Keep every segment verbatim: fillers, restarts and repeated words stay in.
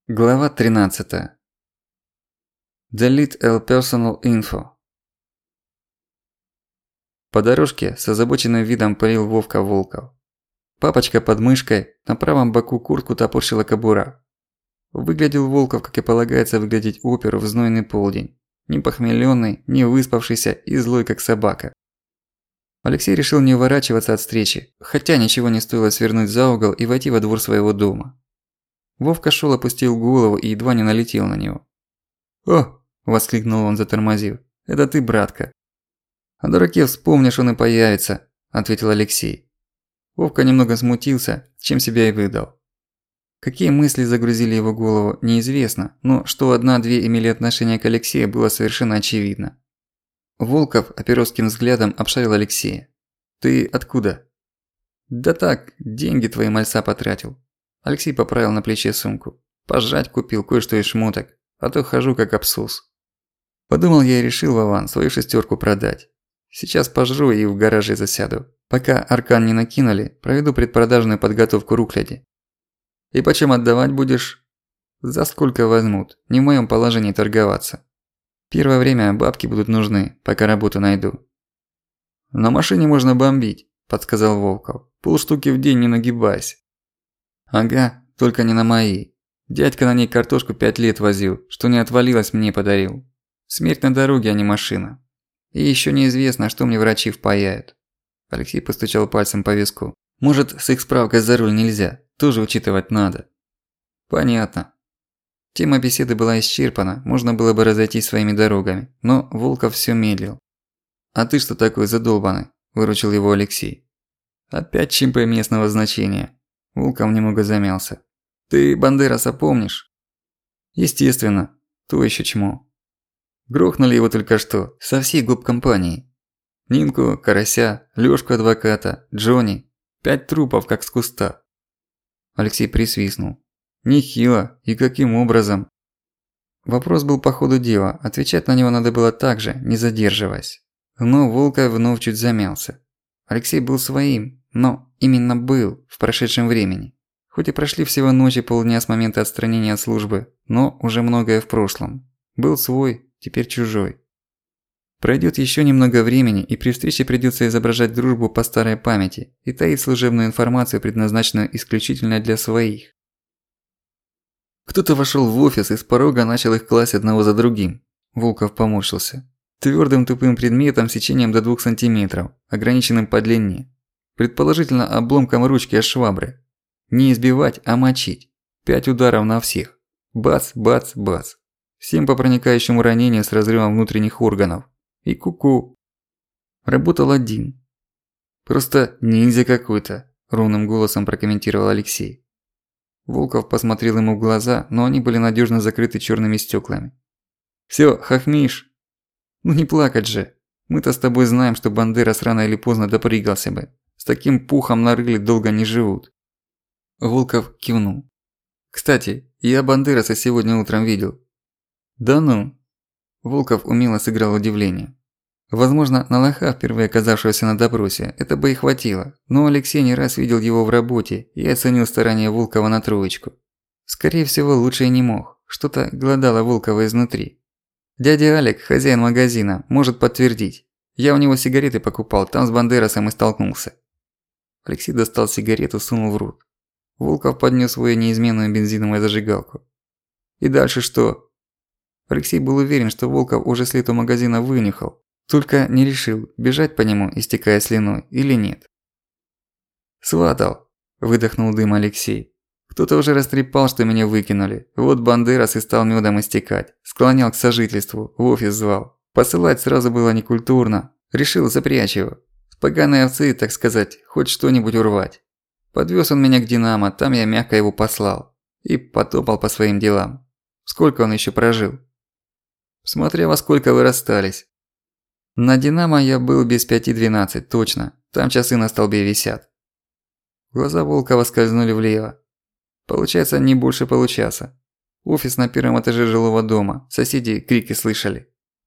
Глава тринадцатая. Delete all personal info. По дорожке с озабоченным видом парил Вовка Волков. Папочка под мышкой, на правом боку куртку топорщила кобура. Выглядел Волков, как и полагается выглядеть оперу в знойный полдень. Не похмелённый, не выспавшийся и злой, как собака. Алексей решил не уворачиваться от встречи, хотя ничего не стоило свернуть за угол и войти во двор своего дома. Вовка шёл, опустил голову и едва не налетел на него. «О!» – воскликнул он, затормозив. «Это ты, братка!» «О дураке вспомнишь, он и появится», – ответил Алексей. Вовка немного смутился, чем себя и выдал. Какие мысли загрузили его голову, неизвестно, но что одна-две имели отношение к Алексею, было совершенно очевидно. Волков оперовским взглядом обшарил Алексея. «Ты откуда?» «Да так, деньги твои мальца потратил». Алексей поправил на плече сумку. «Пожрать купил, кое-что из шмоток, а то хожу как абсус. Подумал я и решил, Вован, свою шестерку продать. Сейчас пожру и в гараже засяду. Пока аркан не накинули, проведу предпродажную подготовку рукляди». «И почем отдавать будешь?» «За сколько возьмут, не в моем положении торговаться. Первое время бабки будут нужны, пока работу найду». «На машине можно бомбить», – подсказал Волков. «Полштуки в день не нагибайся». «Ага, только не на моей. Дядька на ней картошку пять лет возил, что не отвалилось, мне подарил. Смерть на дороге, а не машина. И ещё неизвестно, что мне врачи впаяют». Алексей постучал пальцем по виску. «Может, с их справкой за руль нельзя, тоже учитывать надо». «Понятно». Тема беседы была исчерпана, можно было бы разойтись своими дорогами, но Волков всё медлил. «А ты что такой задолбанный?» – выручил его Алексей. «Опять чимпы местного значения». Волков немного замялся. «Ты Бандераса помнишь?» «Естественно. То ещё чмо. Грохнули его только что, со всей гоп-компанией. Нинку, Карася, Лёшку адвоката, Джонни. Пять трупов, как с куста». Алексей присвистнул. «Нехило. И каким образом?» Вопрос был по ходу дела, отвечать на него надо было так же, не задерживаясь. Но Волков вновь чуть замялся. Алексей был своим, но именно был в прошедшем времени. Хоть и прошли всего ночи полдня с момента отстранения от службы, но уже многое в прошлом. Был свой, теперь чужой. Пройдёт ещё немного времени, и при встрече придётся изображать дружбу по старой памяти и таить служебную информацию, предназначенную исключительно для своих. Кто-то вошёл в офис и с порога начал их класть одного за другим. Волков поморщился. Твёрдым тупым предметом сечением до двух сантиметров, ограниченным по длине. Предположительно обломком ручки от швабры. Не избивать, а мочить. Пять ударов на всех. Бац, бац, бац. Всем по проникающему ранению с разрывом внутренних органов. И ку-ку. Работал один. «Просто ниндзя какой-то», – ровным голосом прокомментировал Алексей. Волков посмотрел ему в глаза, но они были надёжно закрыты чёрными стёклами. «Всё, хохмишь? Ну не плакать же. Мы-то с тобой знаем, что Бандерас рано или поздно допрыгался бы. С таким пухом на рыле долго не живут». Волков кивнул. «Кстати, я Бандераса сегодня утром видел». «Да ну?» Волков умело сыграл удивление. Возможно, на лоха, впервые оказавшегося на допросе, это бы и хватило, но Алексей не раз видел его в работе и оценил старания Волкова на троечку. Скорее всего, лучше и не мог, что-то голодало Волкова изнутри. Дядя Алик, хозяин магазина, может подтвердить. Я у него сигареты покупал, там с Бандерасом и столкнулся. Алексей достал сигарету, сунул в рот. Волков поднёс свою неизменную бензиновую зажигалку. «И дальше что?» Алексей был уверен, что Волков уже след у магазина вынюхал, только не решил, бежать по нему, истекая слюной, или нет. «Сватал», – выдохнул дым Алексей. «Кто-то уже растрепал, что меня выкинули. Вот Бандерас и стал мёдом истекать. Склонял к сожительству, в офис звал. Посылать сразу было некультурно. Решил запрячь его. С поганой овцы, так сказать, хоть что-нибудь урвать. Подвёз он меня к Динамо, там я мягко его послал. И потопал по своим делам. Сколько он ещё прожил?» «Смотря во сколько вы расстались». «На Динамо я был без пяти двенадцать, точно. Там часы на столбе висят». Глаза Волкова скользнули влево. «Получается, не больше получаса. Офис на первом этаже жилого дома. Соседи крики слышали».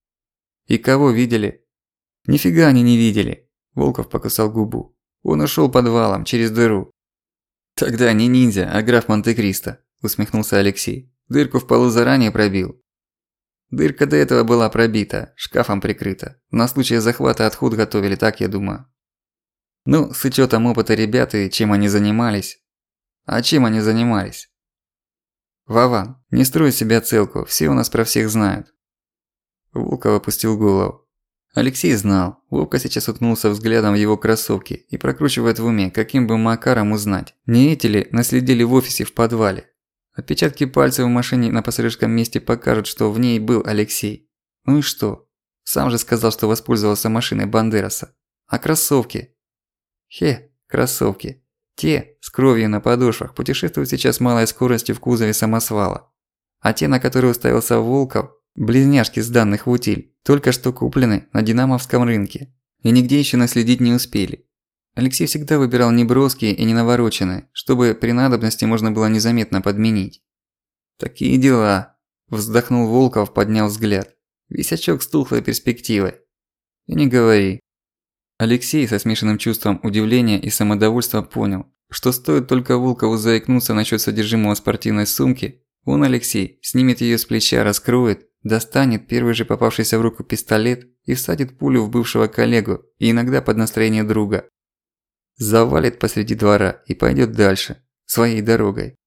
«И кого видели?» «Нифига они не видели». Волков покусал губу. «Он ушёл подвалом, через дыру». «Тогда не ниндзя, а граф Монте-Кристо», – усмехнулся Алексей. Дырку в полу заранее пробил. Дырка до этого была пробита, шкафом прикрыта. На случай захвата отход готовили, так я думаю. Ну, с учётом опыта ребят и чем они занимались. А чем они занимались? Вован, не строй себя целку, все у нас про всех знают. Волков опустил голову. Алексей знал, Вовка сейчас уткнулся взглядом в его кроссовки и прокручивает в уме, каким бы макаром узнать, не эти ли наследили в офисе в подвале. Отпечатки пальцев в машине на пассажирском месте покажут, что в ней был Алексей. Ну и что? Сам же сказал, что воспользовался машиной Бандераса. А кроссовки? Хе, кроссовки. Те, с кровью на подошвах, путешествуют сейчас малой скоростью в кузове самосвала. А те, на которые уставился Волков, близняшки с данных в утиль, только что куплены на динамовском рынке. И нигде еще наследить не успели. Алексей всегда выбирал неброские и ненавороченные, чтобы при надобности можно было незаметно подменить. «Такие дела», – вздохнул Волков, поднял взгляд. Висячок с тухлой перспективой. «И не говори». Алексей со смешанным чувством удивления и самодовольства понял, что стоит только Волкову заикнуться насчет содержимого спортивной сумки, он, Алексей, снимет её с плеча, раскроет, достанет первый же попавшийся в руку пистолет и всадит пулю в бывшего коллегу и иногда под настроение друга. Завалит посреди двора и пойдёт дальше, своей дорогой.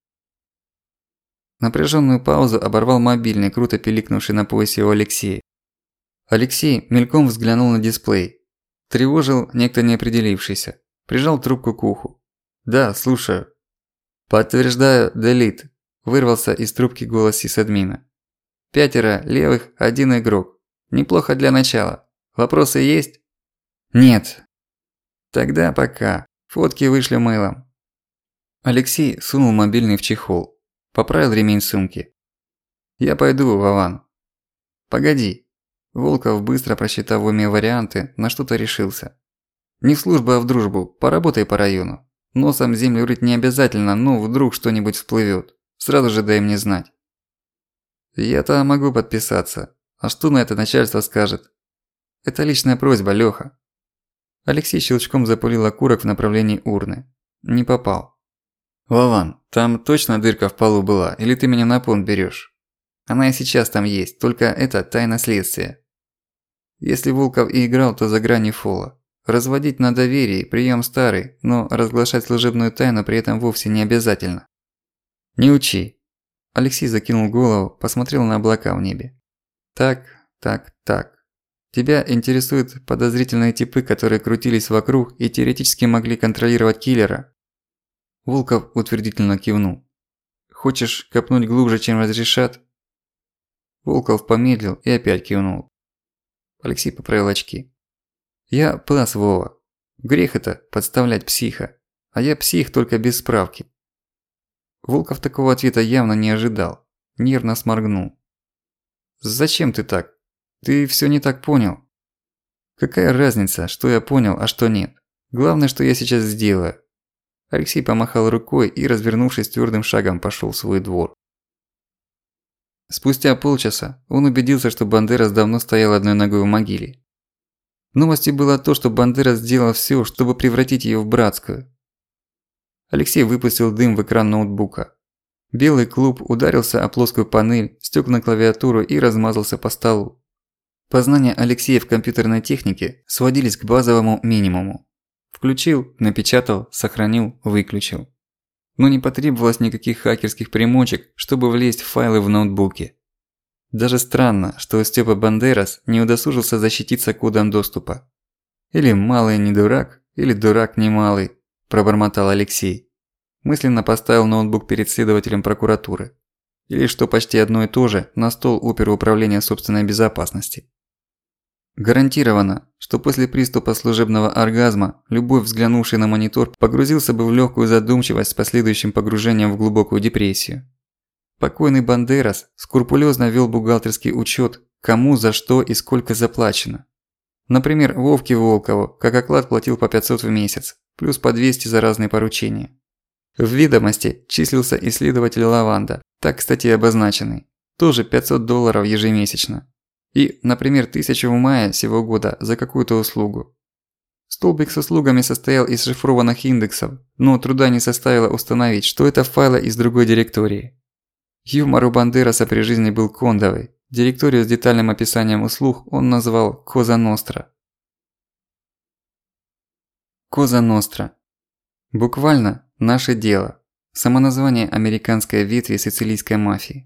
Напряжённую паузу оборвал мобильный, круто пиликнувший на поясе у Алексея. Алексей мельком взглянул на дисплей. Тревожил некто неопределившийся. Прижал трубку к уху. «Да, слушаю». «Подтверждаю, делит», – вырвался из трубки голос сисадмина. «Пятеро левых, один игрок. Неплохо для начала. Вопросы есть?» «Нет». «Тогда пока. Фотки вышлю мейлом». Алексей сунул мобильный в чехол. Поправил ремень сумки. «Я пойду, Вован». «Погоди». Волков, быстро просчитав в уме варианты, на что-то решился. «Не в службу, а в дружбу. Поработай по району. Носом землю рыть не обязательно, но вдруг что-нибудь всплывет. Сразу же дай мне знать». «Я-то могу подписаться. А что на это начальство скажет?» «Это личная просьба, Лёха». Алексей щелчком запулил окурок в направлении урны. Не попал. «Вован, там точно дырка в полу была, или ты меня на понт берёшь? Она и сейчас там есть, только это тайна следствия. Если Волков и играл, то за грани фола. Разводить на доверии – приём старый, но разглашать служебную тайну при этом вовсе не обязательно. Не учи». Алексей закинул голову, посмотрел на облака в небе. «Так, так, так. Тебя интересуют подозрительные типы, которые крутились вокруг и теоретически могли контролировать киллера?» Волков утвердительно кивнул. «Хочешь копнуть глубже, чем разрешат?» Волков помедлил и опять кивнул. Алексей поправил очки. «Я пас, Вова. Грех это подставлять психа. А я псих только без справки». Волков такого ответа явно не ожидал. Нервно сморгнул. «Зачем ты так? Ты всё не так понял». «Какая разница, что я понял, а что нет? Главное, что я сейчас сделаю». Алексей помахал рукой и, развернувшись твёрдым шагом, пошёл в свой двор. Спустя полчаса он убедился, что Бандерас давно стоял одной ногой в могиле. Новостью было то, что Бандерас сделал всё, чтобы превратить её в братскую. Алексей выпустил дым в экран ноутбука. Белый клуб ударился о плоскую панель, стёк на клавиатуру и размазался по столу. Познания Алексея в компьютерной технике сводились к базовому минимуму. Включил, напечатал, сохранил, выключил. Но не потребовалось никаких хакерских примочек, чтобы влезть в файлы в ноутбуке. Даже странно, что Степа Бандерас не удосужился защититься кодом доступа. Или малый не дурак, или дурак не малый, пробормотал Алексей. Мысленно поставил ноутбук перед следователем прокуратуры. Или, что почти одно и то же, на стол оперуправления собственной безопасности. Гарантировано, что после приступа служебного оргазма любой, взглянувший на монитор, погрузился бы в легкую задумчивость с последующим погружением в глубокую депрессию. Покойный Бандерас скрупулезно вел бухгалтерский учет, кому, за что и сколько заплачено. Например, Вовке Волкову, как оклад, платил по пятьсот в месяц, плюс по двести за разные поручения. В ведомости числился исследователь Лаванда, так, кстати, обозначенный, тоже пятьсот долларов ежемесячно. И, например, тысячу в мае сего года за какую-то услугу. Столбик с услугами состоял из шифрованных индексов, но труда не составило установить, что это файлы из другой директории. Юмор у Бандераса при жизни был кондовый. Директорию с детальным описанием услуг он назвал «Коза Ностра». Коза Ностра. Буквально «наше дело». Самоназвание американской ветви сицилийской мафии.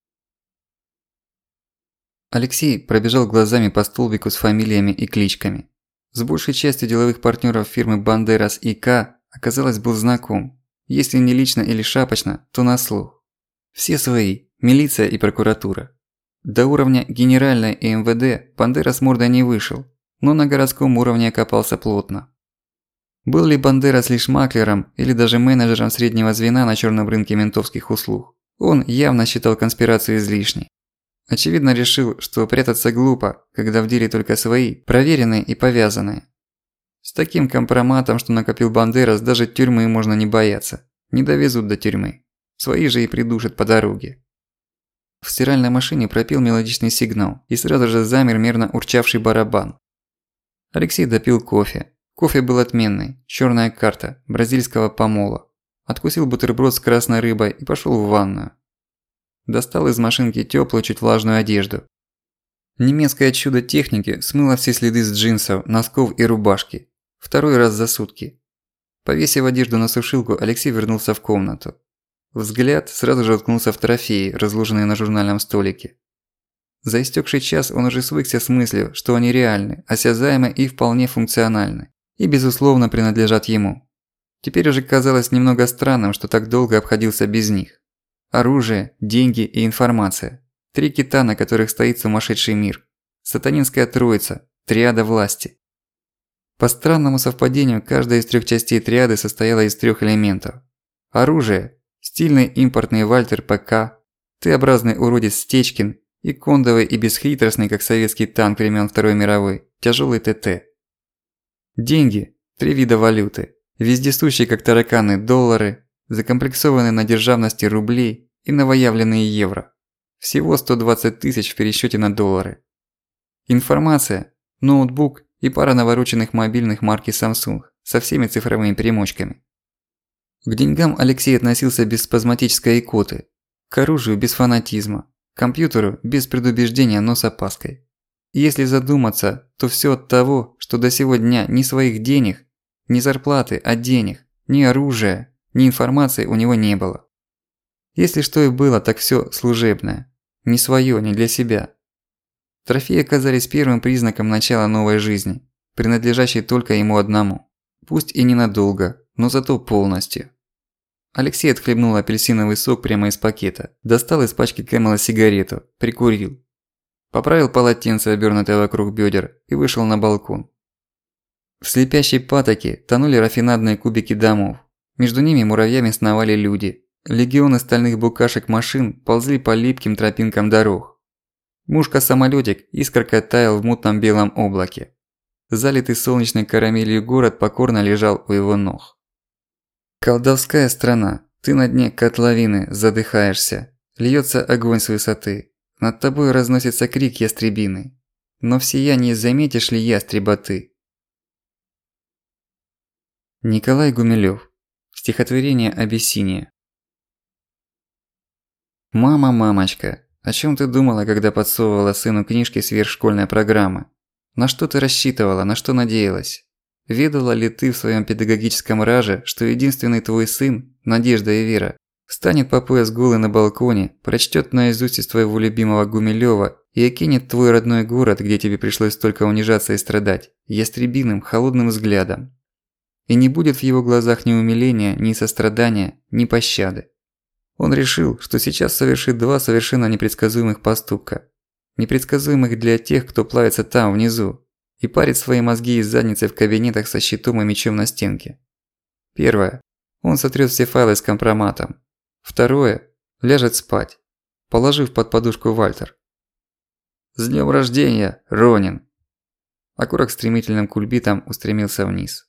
Алексей пробежал глазами по столбику с фамилиями и кличками. С большей частью деловых партнеров фирмы Бандерас и К оказалось был знаком. Если не лично или шапочно, то на слух. Все свои – милиция и прокуратура. До уровня генеральной и эм вэ дэ Бандерас мордой не вышел, но на городском уровне окопался плотно. Был ли Бандерас лишь маклером или даже менеджером среднего звена на чёрном рынке ментовских услуг, он явно считал конспирацию излишней. Очевидно решил, что прятаться глупо, когда в деле только свои, проверенные и повязанные. С таким компроматом, что накопил Бандерас, даже тюрьмы можно не бояться. Не довезут до тюрьмы. Свои же и придушат по дороге. В стиральной машине пропел мелодичный сигнал, и сразу же замер мерно урчавший барабан. Алексей допил кофе. Кофе был отменный, чёрная карта, бразильского помола. Откусил бутерброд с красной рыбой и пошёл в ванную. Достал из машинки тёплую, чуть влажную одежду. Немецкое чудо техники смыло все следы с джинсов, носков и рубашки. Второй раз за сутки. Повесив одежду на сушилку, Алексей вернулся в комнату. Взгляд сразу же уткнулся в трофеи, разложенные на журнальном столике. За истёкший час он уже свыкся с мыслью, что они реальны, осязаемы и вполне функциональны. И безусловно принадлежат ему. Теперь уже казалось немного странным, что так долго обходился без них. Оружие, деньги и информация. Три кита, на которых стоит сумасшедший мир. Сатанинская троица, триада власти. По странному совпадению, каждая из трёх частей триады состояла из трёх элементов. Оружие – стильный импортный Вальтер пэ ка, Т-образный уродец Стечкин и кондовый и бесхитростный, как советский танк времен Второй мировой, тяжёлый тэ тэ. Деньги – три вида валюты. Вездесущие, как тараканы, доллары, закомплексованные на державности рублей и новоявленные евро. Всего сто двадцать тысяч в пересчёте на доллары. Информация, ноутбук и пара навороченных мобильных марки Samsung со всеми цифровыми примочками. К деньгам Алексей относился без спазматической икоты, к оружию без фанатизма, к компьютеру без предубеждения, но с опаской. И если задуматься, то всё от того, что до сего дня ни своих денег, ни зарплаты, а денег, ни оружия, ни информации у него не было. Если что и было, так всё служебное, не своё, не для себя. Трофеи оказались первым признаком начала новой жизни, принадлежащей только ему одному. Пусть и ненадолго, но зато полностью. Алексей отхлебнул апельсиновый сок прямо из пакета, достал из пачки Кэмела сигарету, прикурил. Поправил полотенце, обернутое вокруг бедер, и вышел на балкон. В слепящей патоке тонули рафинадные кубики домов. Между ними муравьями сновали люди. Легионы стальных букашек машин ползли по липким тропинкам дорог. Мушка-самолётик искоркой таял в мутном белом облаке. Залитый солнечной карамелью город покорно лежал у его ног. Колдовская страна, ты на дне котловины задыхаешься. Льётся огонь с высоты. Над тобой разносится крик ястребиный. Но в сиянии заметишь ли ястреба ты? Николай Гумилёв. Стихотворение «Абиссиния». Мама, мамочка, о чём ты думала, когда подсовывала сыну книжки сверхшкольной программы? На что ты рассчитывала, на что надеялась? Ведала ли ты в своём педагогическом раже, что единственный твой сын, Надежда и Вера, станет по пояс голый на балконе, прочтёт наизусть из твоего любимого Гумилёва и окинет твой родной город, где тебе пришлось столько унижаться и страдать, ястребиным, холодным взглядом? И не будет в его глазах ни умиления, ни сострадания, ни пощады. Он решил, что сейчас совершит два совершенно непредсказуемых поступка. Непредсказуемых для тех, кто плавится там, внизу, и парит свои мозги из задницы в кабинетах со щитом и мечом на стенке. Первое. Он сотрёт все файлы с компроматом. Второе. Ляжет спать, положив под подушку Вальтер. «С днём рождения, Ронин!» Окурок стремительным кульбитом устремился вниз.